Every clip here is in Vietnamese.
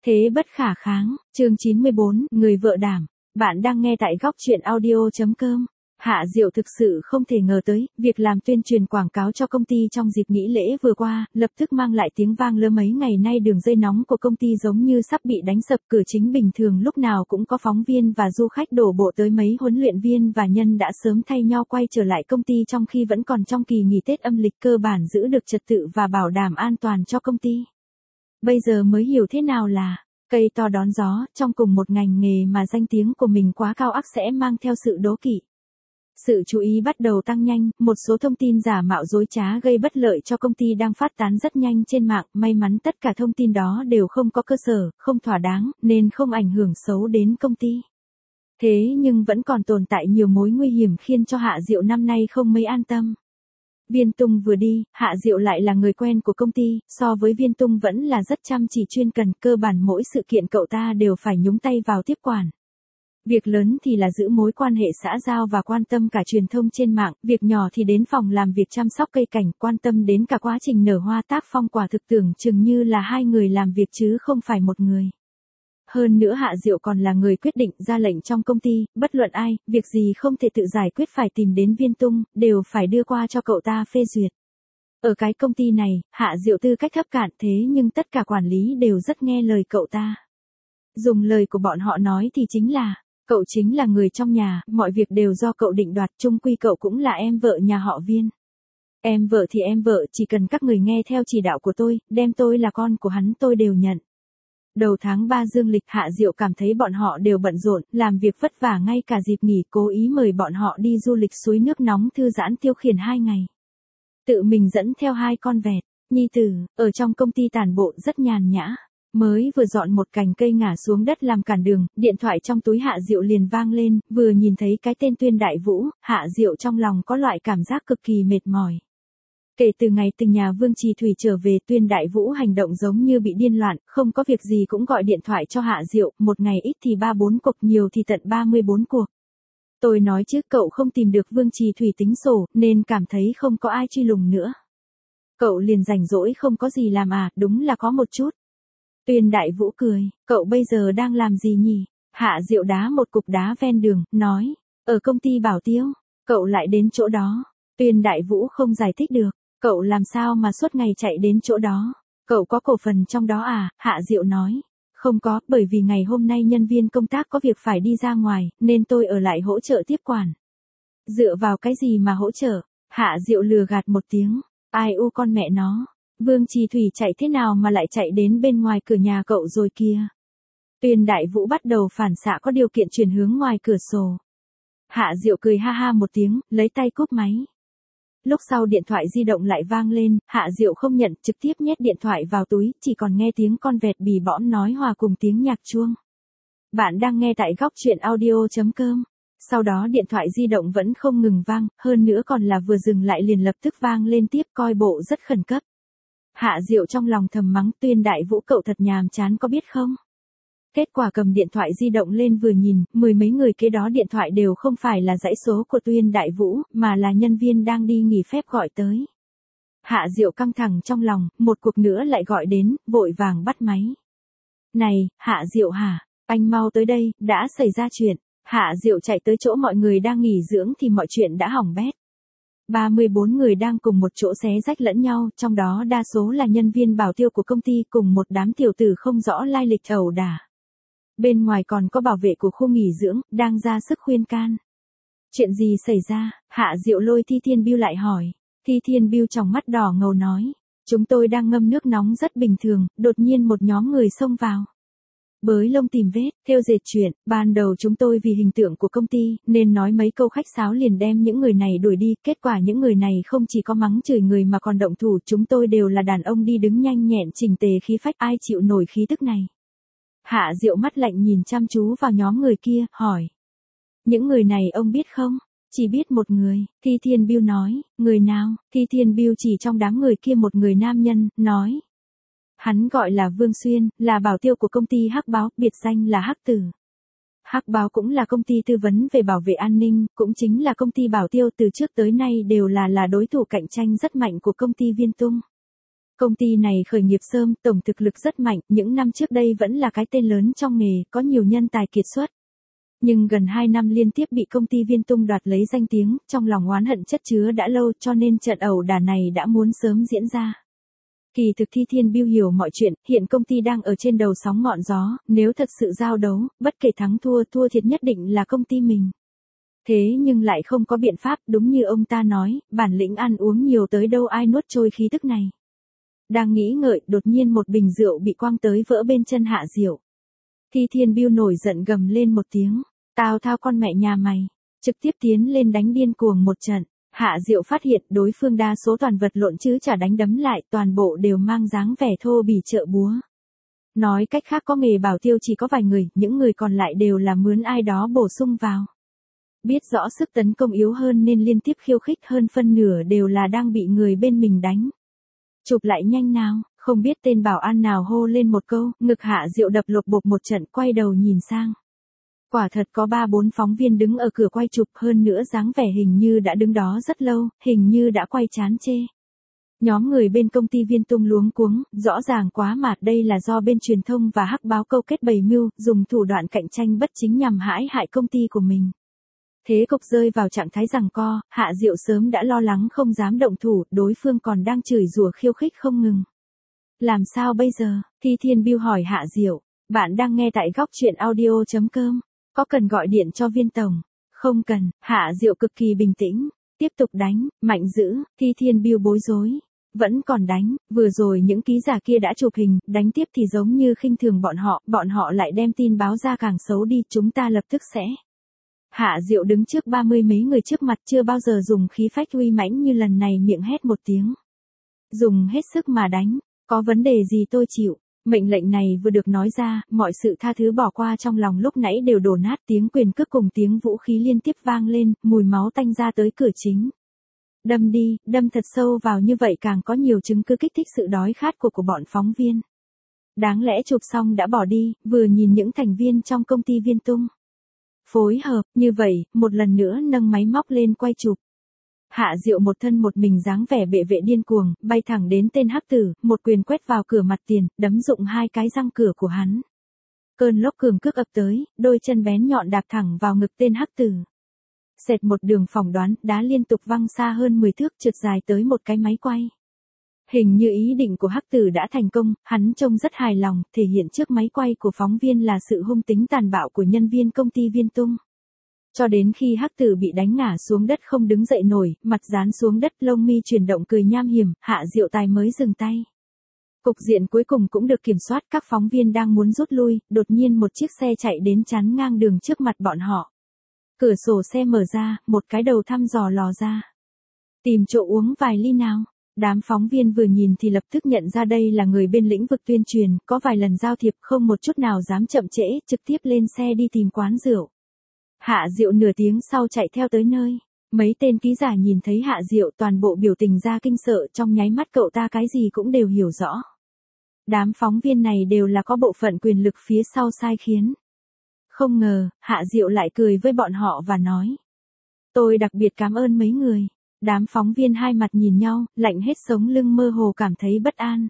Thế bất khả kháng, chương 94, người vợ đảm. Bạn đang nghe tại góc chuyện audio.com. Hạ Diệu thực sự không thể ngờ tới, việc làm tuyên truyền quảng cáo cho công ty trong dịp nghỉ lễ vừa qua, lập tức mang lại tiếng vang lớn. Mấy ngày nay đường dây nóng của công ty giống như sắp bị đánh sập. Cửa chính bình thường lúc nào cũng có phóng viên và du khách đổ bộ tới, mấy huấn luyện viên và nhân đã sớm thay nhau quay trở lại công ty trong khi vẫn còn trong kỳ nghỉ Tết âm lịch, cơ bản giữ được trật tự và bảo đảm an toàn cho công ty. Bây giờ mới hiểu thế nào là cây to đón gió, trong cùng một ngành nghề mà danh tiếng của mình quá cao ắt sẽ mang theo sự đố kỵ. Sự chú ý bắt đầu tăng nhanh, một số thông tin giả mạo dối trá gây bất lợi cho công ty đang phát tán rất nhanh trên mạng. May mắn tất cả thông tin đó đều không có cơ sở, không thỏa đáng, nên không ảnh hưởng xấu đến công ty. Thế nhưng vẫn còn tồn tại nhiều mối nguy hiểm khiến cho Hạ Diệu năm nay không mấy an tâm. Viên Tung vừa đi, Hạ Diệu lại là người quen của công ty, so với Viên Tung vẫn là rất chăm chỉ chuyên cần, cơ bản mỗi sự kiện cậu ta đều phải nhúng tay vào tiếp quản. Việc lớn thì là giữ mối quan hệ xã giao và quan tâm cả truyền thông trên mạng, việc nhỏ thì đến phòng làm việc chăm sóc cây cảnh, quan tâm đến cả quá trình nở hoa tác phong, quả thực tưởng chừng như là hai người làm việc chứ không phải một người. Hơn nữa Hạ Diệu còn là người quyết định ra lệnh trong công ty, bất luận ai, việc gì không thể tự giải quyết phải tìm đến Viên Tung, đều phải đưa qua cho cậu ta phê duyệt. Ở cái công ty này, Hạ Diệu tư cách thấp cạn, thế nhưng tất cả quản lý đều rất nghe lời cậu ta. Dùng lời của bọn họ nói thì chính là, cậu chính là người trong nhà, mọi việc đều do cậu định đoạt, chung quy cậu cũng là em vợ nhà họ Viên. Em vợ thì em vợ, chỉ cần các người nghe theo chỉ đạo của tôi, đem tôi là con của hắn tôi đều nhận. Đầu tháng 3 dương lịch, Hạ Diệu cảm thấy bọn họ đều bận rộn, làm việc vất vả ngay cả dịp nghỉ, cố ý mời bọn họ đi du lịch suối nước nóng thư giãn tiêu khiển 2 ngày. Tự mình dẫn theo 2 con vẹt, nhi tử, ở trong công ty tản bộ rất nhàn nhã. Mới vừa dọn một cành cây ngả xuống đất làm cản đường, điện thoại trong túi Hạ Diệu liền vang lên, vừa nhìn thấy cái tên Tuyên Đại Vũ, Hạ Diệu trong lòng có loại cảm giác cực kỳ mệt mỏi. Kể từ ngày từ nhà Vương Trì Thủy trở về, Tuyên Đại Vũ hành động giống như bị điên loạn, không có việc gì cũng gọi điện thoại cho Hạ Diệu, một ngày ít thì 3-4 cuộc, nhiều thì tận 34 cuộc. Tôi nói chứ cậu không tìm được Vương Trì Thủy tính sổ, nên cảm thấy không có ai truy lùng nữa. Cậu liền rảnh rỗi không có gì làm à, đúng là có một chút. Tuyên Đại Vũ cười, cậu bây giờ đang làm gì nhỉ? Hạ Diệu đá một cục đá ven đường, nói, ở công ty Bảo Tiêu, cậu lại đến chỗ đó. Tuyên Đại Vũ không giải thích được, cậu làm sao mà suốt ngày chạy đến chỗ đó? Cậu có cổ phần trong đó à? Hạ Diệu nói, không có, bởi vì ngày hôm nay nhân viên công tác có việc phải đi ra ngoài, nên tôi ở lại hỗ trợ tiếp quản. Dựa vào cái gì mà hỗ trợ? Hạ Diệu lừa gạt một tiếng, ai u con mẹ nó. Vương Trì Thủy chạy thế nào mà lại chạy đến bên ngoài cửa nhà cậu rồi kia? Tuyên Đại Vũ bắt đầu phản xạ có điều kiện chuyển hướng ngoài cửa sổ. Hạ Diệu cười ha ha một tiếng, lấy tay cúp máy. Lúc sau điện thoại di động lại vang lên, Hạ Diệu không nhận, trực tiếp nhét điện thoại vào túi, chỉ còn nghe tiếng con vẹt bì bõm nói hòa cùng tiếng nhạc chuông. Bạn đang nghe tại góc chuyện audio.com. Sau đó điện thoại di động vẫn không ngừng vang, hơn nữa còn là vừa dừng lại liền lập tức vang lên tiếp, coi bộ rất khẩn cấp. Hạ Diệu trong lòng thầm mắng, Tuyên Đại Vũ cậu thật nhàm chán có biết không? Kết quả cầm điện thoại di động lên vừa nhìn, 10 mấy người kế đó điện thoại đều không phải là dãy số của Tuyên Đại Vũ, mà là nhân viên đang đi nghỉ phép gọi tới. Hạ Diệu căng thẳng trong lòng, một cuộc nữa lại gọi đến, vội vàng bắt máy. Này, Hạ Diệu hả? Anh mau tới đây, đã xảy ra chuyện. Hạ Diệu chạy tới chỗ mọi người đang nghỉ dưỡng thì mọi chuyện đã hỏng bét. 34 người đang cùng một chỗ xé rách lẫn nhau, trong đó đa số là nhân viên bảo tiêu của công ty cùng một đám tiểu tử không rõ lai lịch ẩu đả. Bên ngoài còn có bảo vệ của khu nghỉ dưỡng, đang ra sức khuyên can. Chuyện gì xảy ra? Hạ Diệu lôi Thi Thiên Bưu lại hỏi. Thi Thiên Bưu trong mắt đỏ ngầu nói. Chúng tôi đang ngâm nước nóng rất bình thường, đột nhiên một nhóm người xông vào. Bới lông tìm vết, theo dệt chuyện, ban đầu chúng tôi vì hình tượng của công ty, nên nói mấy câu khách sáo liền đem những người này đuổi đi, kết quả những người này không chỉ có mắng chửi người mà còn động thủ, chúng tôi đều là đàn ông đi đứng nhanh nhẹn chỉnh tề khí phách, ai chịu nổi khí tức này. Hạ Diệu mắt lạnh nhìn chăm chú vào nhóm người kia, hỏi. Những người này ông biết không? Chỉ biết một người, Thi Thiên Bưu nói, người nào? Thi Thiên Bưu chỉ trong đám người kia một người nam nhân, nói. Hắn gọi là Vương Xuyên, là bảo tiêu của công ty Hắc Báo, biệt danh là Hắc Tử. Hắc Báo cũng là công ty tư vấn về bảo vệ an ninh, cũng chính là công ty bảo tiêu từ trước tới nay đều là đối thủ cạnh tranh rất mạnh của công ty Viên Tung. Công ty này khởi nghiệp sớm, tổng thực lực rất mạnh, những năm trước đây vẫn là cái tên lớn trong nghề, có nhiều nhân tài kiệt xuất. Nhưng gần 2 năm liên tiếp bị công ty Viên Tung đoạt lấy danh tiếng, trong lòng oán hận chất chứa đã lâu cho nên trận ẩu đả này đã muốn sớm diễn ra. Kỳ thực Thi Thiên Biêu hiểu mọi chuyện, hiện công ty đang ở trên đầu sóng ngọn gió, nếu thật sự giao đấu, bất kể thắng thua, thua thiệt nhất định là công ty mình. Thế nhưng lại không có biện pháp, đúng như ông ta nói, bản lĩnh ăn uống nhiều tới đâu ai nuốt trôi khí tức này. Đang nghĩ ngợi, đột nhiên một bình rượu bị quăng tới vỡ bên chân Hạ Diệu. Thi Thiên Biêu nổi giận gầm lên một tiếng, tao thao con mẹ nhà mày, trực tiếp tiến lên đánh điên cuồng một trận. Hạ Diệu phát hiện đối phương đa số toàn vật lộn chứ chả đánh đấm lại, toàn bộ đều mang dáng vẻ thô bỉ trợ búa. Nói cách khác có nghề bảo tiêu chỉ có vài người, những người còn lại đều là mướn ai đó bổ sung vào. Biết rõ sức tấn công yếu hơn nên liên tiếp khiêu khích, hơn phân nửa đều là đang bị người bên mình đánh. Chụp lại nhanh nào, không biết tên bảo an nào hô lên một câu, ngực Hạ Diệu đập lộp bộp một trận, quay đầu nhìn sang. Quả thật có 3-4 phóng viên đứng ở cửa quay chụp, hơn nữa dáng vẻ hình như đã đứng đó rất lâu, hình như đã quay chán chê. Nhóm người bên công ty Viên Tung luống cuống, rõ ràng quá mà đây là do bên truyền thông và hắc báo câu kết bày mưu, dùng thủ đoạn cạnh tranh bất chính nhằm hãm hại công ty của mình. Thế cục rơi vào trạng thái giằng co, Hạ Diệu sớm đã lo lắng không dám động thủ, đối phương còn đang chửi rủa khiêu khích không ngừng. Làm sao bây giờ? Thi Thiên Biêu hỏi Hạ Diệu. Bạn đang nghe tại góc truyện audio.com. Có cần gọi điện cho Viên tổng? Không cần. Hạ Diệu cực kỳ bình tĩnh. Tiếp tục đánh, mạnh dữ. Thi Thiên Biêu bối rối. Vẫn còn đánh, vừa rồi những ký giả kia đã chụp hình, đánh tiếp thì giống như khinh thường bọn họ lại đem tin báo ra càng xấu đi, chúng ta lập tức sẽ. Hạ Diệu đứng trước 30 mấy người trước mặt, chưa bao giờ dùng khí phách uy mãnh như lần này, miệng hét một tiếng. Dùng hết sức mà đánh, có vấn đề gì tôi chịu. Mệnh lệnh này vừa được nói ra, mọi sự tha thứ bỏ qua trong lòng lúc nãy đều đổ nát, tiếng quyền cước cùng tiếng vũ khí liên tiếp vang lên, mùi máu tanh ra tới cửa chính. Đâm đi, đâm thật sâu vào như vậy càng có nhiều chứng cứ kích thích sự đói khát của bọn phóng viên. Đáng lẽ chụp xong đã bỏ đi, vừa nhìn những thành viên trong công ty Viên Tung. Phối hợp, như vậy, một lần nữa nâng máy móc lên quay chụp. Hạ Diệu một thân một mình dáng vẻ bệ vệ điên cuồng, bay thẳng đến tên hắc tử, một quyền quét vào cửa mặt tiền, đấm rụng 2 cái răng cửa của hắn. Cơn lốc cường cước ập tới, đôi chân bén nhọn đạp thẳng vào ngực tên hắc tử. Xẹt một đường phỏng đoán, đá liên tục văng xa hơn 10 thước, trượt dài tới một cái máy quay. Hình như ý định của hắc tử đã thành công, hắn trông rất hài lòng, thể hiện trước máy quay của phóng viên là sự hung tính tàn bạo của nhân viên công ty Viên Tung. Cho đến khi hắc tử bị đánh ngã xuống đất không đứng dậy nổi, mặt dán xuống đất, lông mi chuyển động cười nham hiểm, Hạ Diệu tài mới dừng tay. Cục diện cuối cùng cũng được kiểm soát, các phóng viên đang muốn rút lui, đột nhiên một chiếc xe chạy đến chắn ngang đường trước mặt bọn họ. Cửa sổ xe mở ra, một cái đầu thăm dò lò ra. Tìm chỗ uống vài ly nào. Đám phóng viên vừa nhìn thì lập tức nhận ra đây là người bên lĩnh vực tuyên truyền, có vài lần giao thiệp không một chút nào dám chậm trễ, trực tiếp lên xe đi tìm quán rượu. Hạ Diệu nửa tiếng sau chạy theo tới nơi. Mấy tên ký giả nhìn thấy Hạ Diệu toàn bộ biểu tình ra kinh sợ, trong nháy mắt cậu ta cái gì cũng đều hiểu rõ. Đám phóng viên này đều là có bộ phận quyền lực phía sau sai khiến. Không ngờ, Hạ Diệu lại cười với bọn họ và nói. Tôi đặc biệt cảm ơn mấy người. Đám phóng viên hai mặt nhìn nhau, lạnh hết sống lưng, mơ hồ cảm thấy bất an.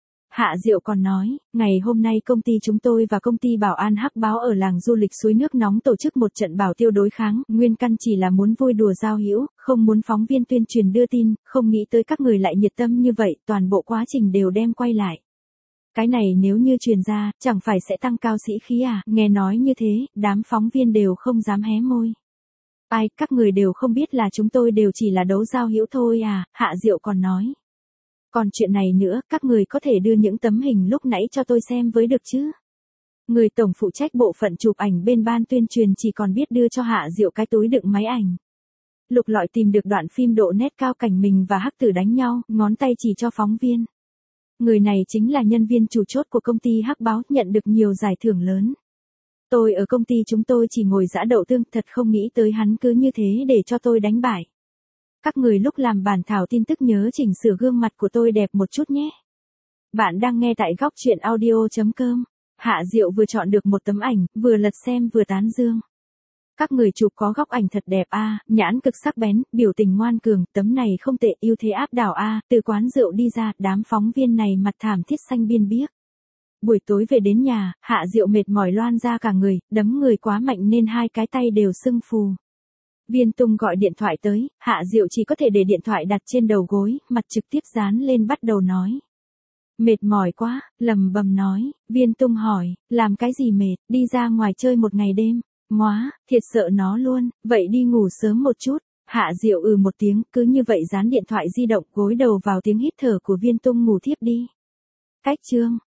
Hạ Diệu còn nói, ngày hôm nay công ty chúng tôi và công ty bảo an hắc báo ở làng du lịch suối nước nóng tổ chức một trận bảo tiêu đối kháng, nguyên căn chỉ là muốn vui đùa giao hữu, không muốn phóng viên tuyên truyền đưa tin, không nghĩ tới các người lại nhiệt tâm như vậy, toàn bộ quá trình đều đem quay lại. Cái này nếu như truyền ra, chẳng phải sẽ tăng cao sĩ khí à? Nghe nói như thế, đám phóng viên đều không dám hé môi. Ai, các người đều không biết là chúng tôi đều chỉ là đấu giao hữu thôi à? Hạ Diệu còn nói. Còn chuyện này nữa, các người có thể đưa những tấm hình lúc nãy cho tôi xem với được chứ? Người tổng phụ trách bộ phận chụp ảnh bên ban tuyên truyền chỉ còn biết đưa cho Hạ Diệu cái túi đựng máy ảnh. Lục lọi tìm được đoạn phim độ nét cao cảnh mình và hắc tử đánh nhau, ngón tay chỉ cho phóng viên. Người này chính là nhân viên chủ chốt của công ty hắc báo, nhận được nhiều giải thưởng lớn. Tôi ở công ty chúng tôi chỉ ngồi giã đậu tương, thật không nghĩ tới hắn cứ như thế để cho tôi đánh bại. Các người lúc làm bản thảo tin tức nhớ chỉnh sửa gương mặt của tôi đẹp một chút nhé. Bạn đang nghe tại góc truyện audio.com. Hạ Diệu vừa chọn được một tấm ảnh, vừa lật xem vừa tán dương. Các người chụp có góc ảnh thật đẹp a, nhãn cực sắc bén, biểu tình ngoan cường, tấm này không tệ, ưu thế áp đảo a. Từ quán rượu đi ra, đám phóng viên này mặt thảm thiết xanh biên biếc. Buổi tối về đến nhà, Hạ Diệu mệt mỏi loan ra cả người, đấm người quá mạnh nên hai cái tay đều sưng phù. Viên Tung gọi điện thoại tới, Hạ Diệu chỉ có thể để điện thoại đặt trên đầu gối, mặt trực tiếp dán lên bắt đầu nói. Mệt mỏi quá, lầm bầm nói. Viên Tung hỏi, làm cái gì mệt, đi ra ngoài chơi một ngày đêm. Móa, thiệt sợ nó luôn, vậy đi ngủ sớm một chút. Hạ Diệu một tiếng, cứ như vậy dán điện thoại di động gối đầu vào tiếng hít thở của Viên Tung ngủ thiếp đi. Cách chương